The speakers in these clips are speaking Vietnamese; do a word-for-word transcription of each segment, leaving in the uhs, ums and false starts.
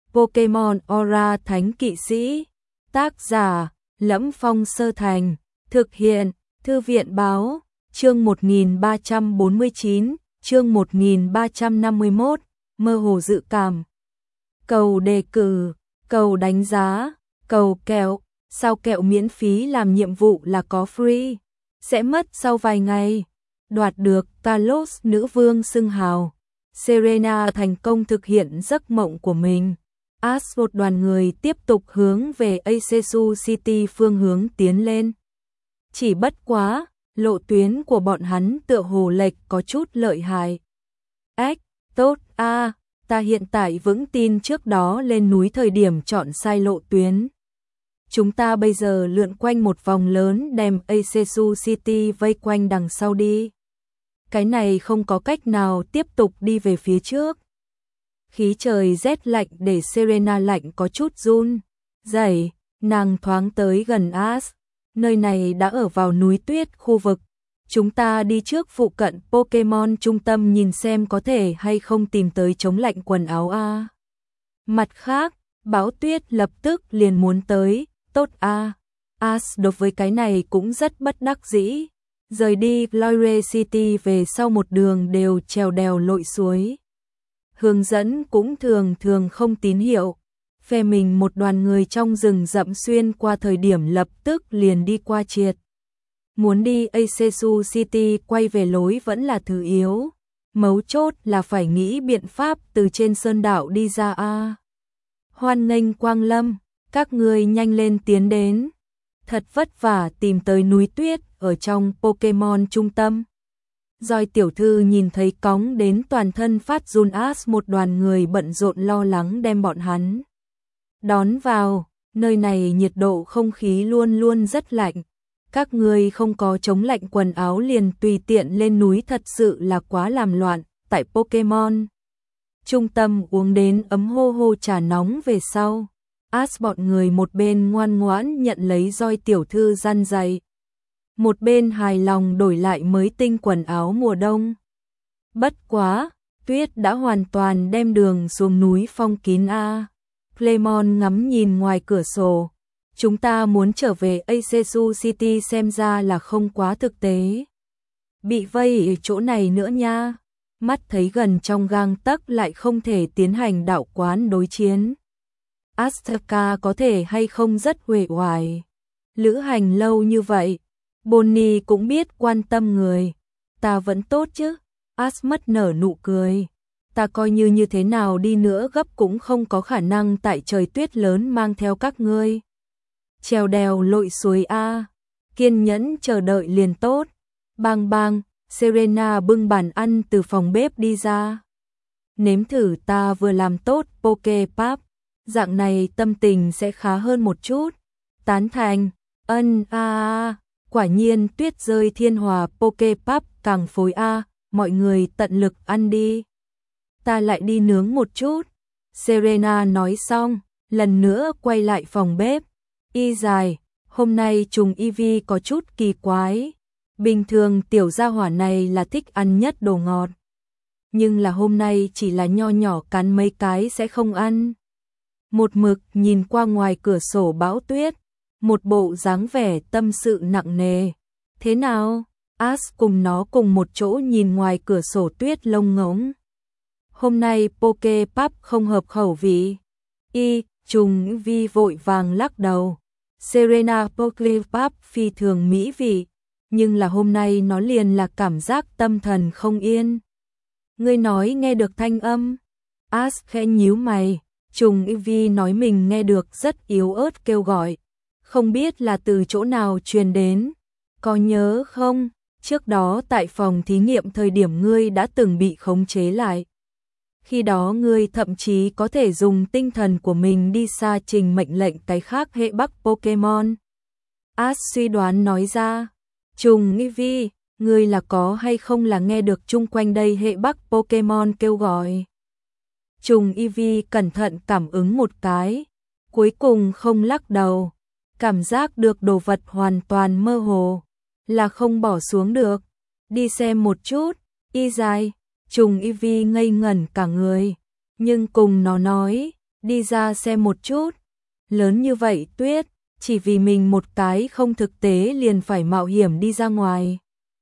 Pokemon Aura Thánh Kỵ Sĩ. Tác giả: Lẫm Phong Sơ Thành. Thực hiện: Thư viện báo. Chương một nghìn ba trăm bốn mươi chín, chương một nghìn ba trăm năm mươi mốt, mơ hồ dự cảm. Cầu đề cử, cầu đánh giá, cầu kẹo, sao kẹo miễn phí làm nhiệm vụ là có free, sẽ mất sau vài ngày. Đoạt được Kalos nữ vương xưng hào. Serena thành công thực hiện giấc mộng của mình. Ash một đoàn người tiếp tục hướng về Acesu City phương hướng tiến lên. Chỉ bất quá, lộ tuyến của bọn hắn tựa hồ lệch có chút lợi hại. Ếch, tốt a, à, ta hiện tại vững tin trước đó lên núi thời điểm chọn sai lộ tuyến. Chúng ta bây giờ lượn quanh một vòng lớn đem Acesu City vây quanh đằng sau đi. Cái này không có cách nào tiếp tục đi về phía trước. Khí trời rét lạnh để Serena lạnh có chút run. Dậy, nàng thoáng tới gần Ash. Nơi này đã ở vào núi tuyết khu vực. Chúng ta đi trước phụ cận Pokemon trung tâm nhìn xem có thể hay không tìm tới chống lạnh quần áo a. Mặt khác, Bão Tuyết lập tức liền muốn tới, tốt a. Ash đối với cái này cũng rất bất đắc dĩ. Rời đi Glory City về sau một đường đều trèo đèo lội suối. Hướng dẫn cũng thường thường không tín hiệu. Phe mình một đoàn người trong rừng rậm xuyên qua thời điểm lập tức liền đi qua triệt. Muốn đi Acesu City quay về lối vẫn là thứ yếu. Mấu chốt là phải nghĩ biện pháp từ trên sơn đảo đi ra a. Hoan nghênh quang lâm, các người nhanh lên tiến đến. Thật vất vả tìm tới núi tuyết ở trong Pokemon trung tâm. Doi tiểu thư nhìn thấy cóng đến toàn thân phát run Ash một đoàn người bận rộn lo lắng đem bọn hắn đón vào, nơi này nhiệt độ không khí luôn luôn rất lạnh. Các người không có chống lạnh quần áo liền tùy tiện lên núi thật sự là quá làm loạn. Tại Pokemon trung tâm uống đến ấm hô hô trà nóng về sau. Ash bọn người một bên ngoan ngoãn nhận lấy Doi tiểu thư răn dày. Một bên hài lòng đổi lại mới tinh quần áo mùa đông. Bất quá, tuyết đã hoàn toàn đem đường xuống núi phong kín a. Clemon ngắm nhìn ngoài cửa sổ. Chúng ta muốn trở về Acesu City xem ra là không quá thực tế. Bị vây ở chỗ này nữa nha. Mắt thấy gần trong gang tấc lại không thể tiến hành đạo quán đối chiến. Astaka có thể hay không rất uể oải. Lữ hành lâu như vậy. Bonnie cũng biết quan tâm người. Ta vẫn tốt chứ. Ash mất nở nụ cười. Ta coi như như thế nào đi nữa gấp cũng không có khả năng tại trời tuyết lớn mang theo các ngươi. Trèo đèo lội suối a. Kiên nhẫn chờ đợi liền tốt. Bang bang, Serena bưng bàn ăn từ phòng bếp đi ra. Nếm thử ta vừa làm tốt Pokepap. Dạng này tâm tình sẽ khá hơn một chút. Tán thành. Ân a a. Quả nhiên tuyết rơi thiên hòa Pokepap càng phối a, mọi người tận lực ăn đi. Ta lại đi nướng một chút. Serena nói xong, lần nữa quay lại phòng bếp. Y dài, hôm nay trùng Eevee có chút kỳ quái. Bình thường tiểu gia hỏa này là thích ăn nhất đồ ngọt. Nhưng là hôm nay chỉ là nho nhỏ cắn mấy cái sẽ không ăn. Một mực nhìn qua ngoài cửa sổ bão tuyết. Một bộ dáng vẻ tâm sự nặng nề. Thế nào? Ash cùng nó cùng một chỗ nhìn ngoài cửa sổ tuyết lông ngỗng. Hôm nay Pokepap không hợp khẩu vị. Y, trùng vi vội vàng lắc đầu. Serena Pokepap phi thường mỹ vị. Nhưng là hôm nay nó liền là cảm giác tâm thần không yên. Ngươi nói nghe được thanh âm. Ash khẽ nhíu mày. Trùng vi nói mình nghe được rất yếu ớt kêu gọi. Không biết là từ chỗ nào truyền đến. Có nhớ không? Trước đó tại phòng thí nghiệm thời điểm ngươi đã từng bị khống chế lại. Khi đó ngươi thậm chí có thể dùng tinh thần của mình đi xa trình mệnh lệnh cái khác hệ bắc Pokemon. Ash suy đoán nói ra. Trùng Eevee, ngươi là có hay không là nghe được chung quanh đây hệ bắc Pokemon kêu gọi. Trùng Eevee cẩn thận cảm ứng một cái. Cuối cùng không lắc đầu. Cảm giác được đồ vật hoàn toàn mơ hồ. Là không bỏ xuống được. Đi xem một chút. Y dài. Trùng Eevee ngây ngẩn cả người. Nhưng cùng nó nói. đi ra xem một chút. Lớn như vậy tuyết, chỉ vì mình một cái không thực tế liền phải mạo hiểm đi ra ngoài.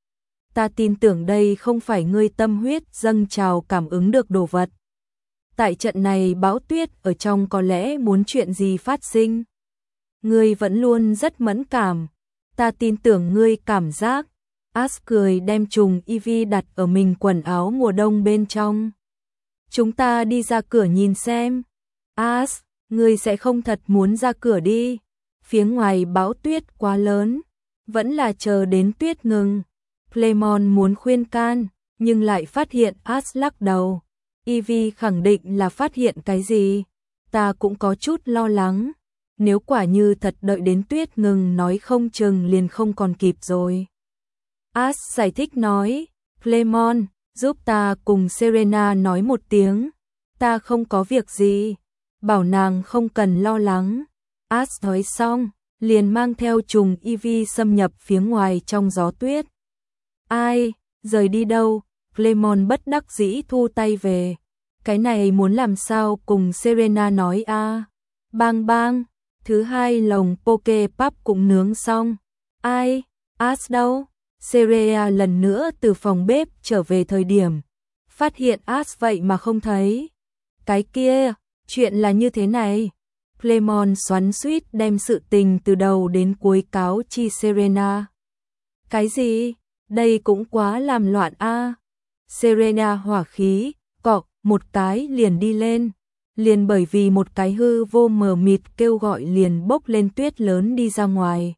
Ta tin tưởng đây không phải ngươi tâm huyết dâng trào cảm ứng được đồ vật. Tại trận này bão tuyết ở trong có lẽ muốn chuyện gì phát sinh. Ngươi vẫn luôn rất mẫn cảm. Ta tin tưởng ngươi cảm giác. Ash cười đem trùng Ivy đặt ở mình quần áo mùa đông bên trong. Chúng ta đi ra cửa nhìn xem. Ash, ngươi sẽ không thật muốn ra cửa đi. Phía ngoài bão tuyết quá lớn. Vẫn là chờ đến tuyết ngừng. Clemon muốn khuyên can, nhưng lại phát hiện Ash lắc đầu. Ivy khẳng định là phát hiện cái gì. Ta cũng có chút lo lắng. Nếu quả như thật đợi đến tuyết ngừng nói không chừng liền không còn kịp rồi. Ash giải thích nói, Clemon, giúp ta cùng Serena nói một tiếng. Ta không có việc gì. Bảo nàng không cần lo lắng. Ash nói xong, liền mang theo trùng Ivy xâm nhập phía ngoài trong gió tuyết. Ai, rời đi đâu? Clemon bất đắc dĩ thu tay về. Cái này muốn làm sao cùng Serena nói a? À? Bang bang, thứ hai lồng poke pop cũng nướng xong. Ai, Ash đâu? Serena lần nữa từ phòng bếp trở về thời điểm. Phát hiện Ash vậy mà không thấy. Cái kia, chuyện là như thế này. Clemon xoắn xuýt đem sự tình từ đầu đến cuối cáo chi Serena. Cái gì? Đây cũng quá làm loạn a. À. Serena hỏa khí, cọ một cái liền đi lên. Liền bởi vì một cái hư vô mờ mịt kêu gọi liền bốc lên tuyết lớn đi ra ngoài.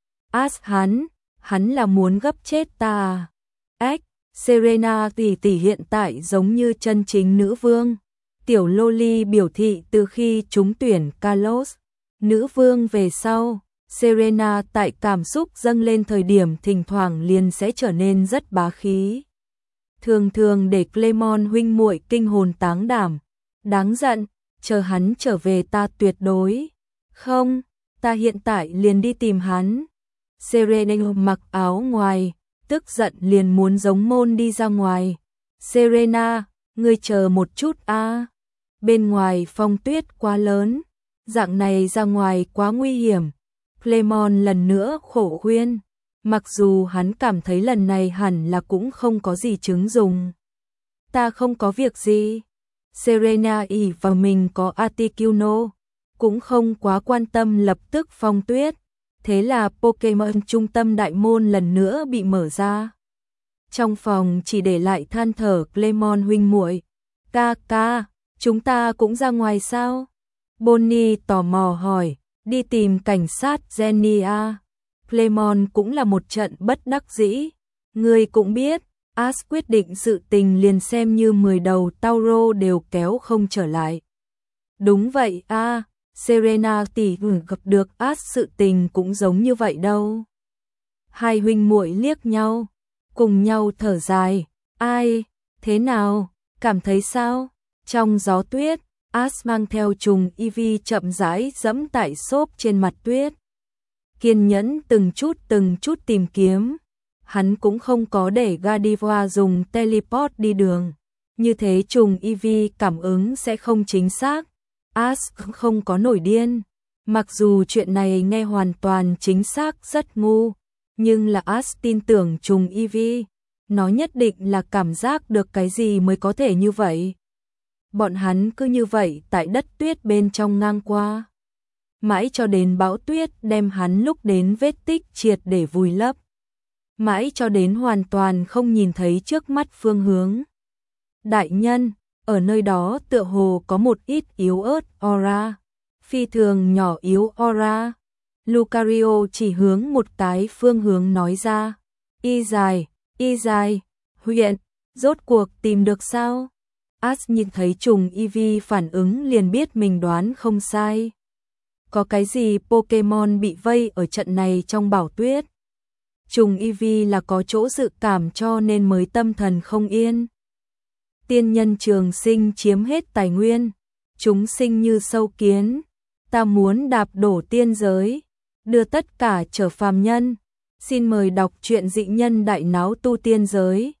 Ash hắn, hắn là muốn gấp chết ta à? Ếch, Serena tỷ tỷ hiện tại giống như chân chính nữ vương. Tiểu Loli biểu thị từ khi trúng tuyển Carlos, nữ vương về sau, Serena tại cảm xúc dâng lên thời điểm thỉnh thoảng liền sẽ trở nên rất bá khí. Thường thường để Clemon huynh muội kinh hồn táng đảm. Đáng giận, chờ hắn trở về ta tuyệt đối. Không, ta hiện tại liền đi tìm hắn. Serena mặc áo ngoài, tức giận liền muốn giống môn đi ra ngoài. Serena, ngươi chờ một chút a. À. Bên ngoài phong tuyết quá lớn, dạng này ra ngoài quá nguy hiểm. Clemon lần nữa khổ khuyên, mặc dù hắn cảm thấy lần này hẳn là cũng không có gì chứng dùng. Ta không có việc gì. Serena ỷ vào mình có Articuno, cũng không quá quan tâm lập tức phong tuyết. Thế là Pokemon trung tâm đại môn lần nữa bị mở ra. Trong phòng chỉ để lại than thở Clemon huynh muội. Ca ca, chúng ta cũng ra ngoài sao? Bonnie tò mò hỏi, đi tìm cảnh sát Jenny à? Clemon cũng là một trận bất đắc dĩ. Ngươi cũng biết, Ash quyết định sự tình liền xem như mười đầu Tauro đều kéo không trở lại. Đúng vậy a, à, Serena tỷ gặp được Ash sự tình cũng giống như vậy đâu. Hai huynh muội liếc nhau, cùng nhau thở dài. Ai, thế nào, cảm thấy sao? Trong gió tuyết, Ash mang theo trùng Ivy chậm rãi dẫm tại xốp trên mặt tuyết. Kiên nhẫn từng chút từng chút tìm kiếm. Hắn cũng không có để Gardevoir dùng teleport đi đường. Như thế trùng Ivy cảm ứng sẽ không chính xác. Ash không có nổi điên. Mặc dù chuyện này nghe hoàn toàn chính xác rất ngu, nhưng là Ash tin tưởng trùng Ivy. Nó nhất định là cảm giác được cái gì mới có thể như vậy. Bọn hắn cứ như vậy tại đất tuyết bên trong ngang qua. Mãi cho đến bão tuyết đem hắn lúc đến vết tích triệt để vùi lấp. Mãi cho đến hoàn toàn không nhìn thấy trước mắt phương hướng. Đại nhân, ở nơi đó tựa hồ có một ít yếu ớt aura. Phi thường nhỏ yếu aura. Lucario chỉ hướng một cái phương hướng nói ra. Y dài, y dài, huyện, rốt cuộc tìm được sao? Ash nhìn thấy trùng Ivy phản ứng liền biết mình đoán không sai. Có cái gì Pokemon bị vây ở trận này trong bão tuyết? Trùng Ivy là có chỗ dự cảm cho nên mới tâm thần không yên. Tiên nhân trường sinh chiếm hết tài nguyên, chúng sinh như sâu kiến. Ta muốn đạp đổ tiên giới, đưa tất cả trở phàm nhân. Xin mời đọc truyện dị nhân đại náo tu tiên giới.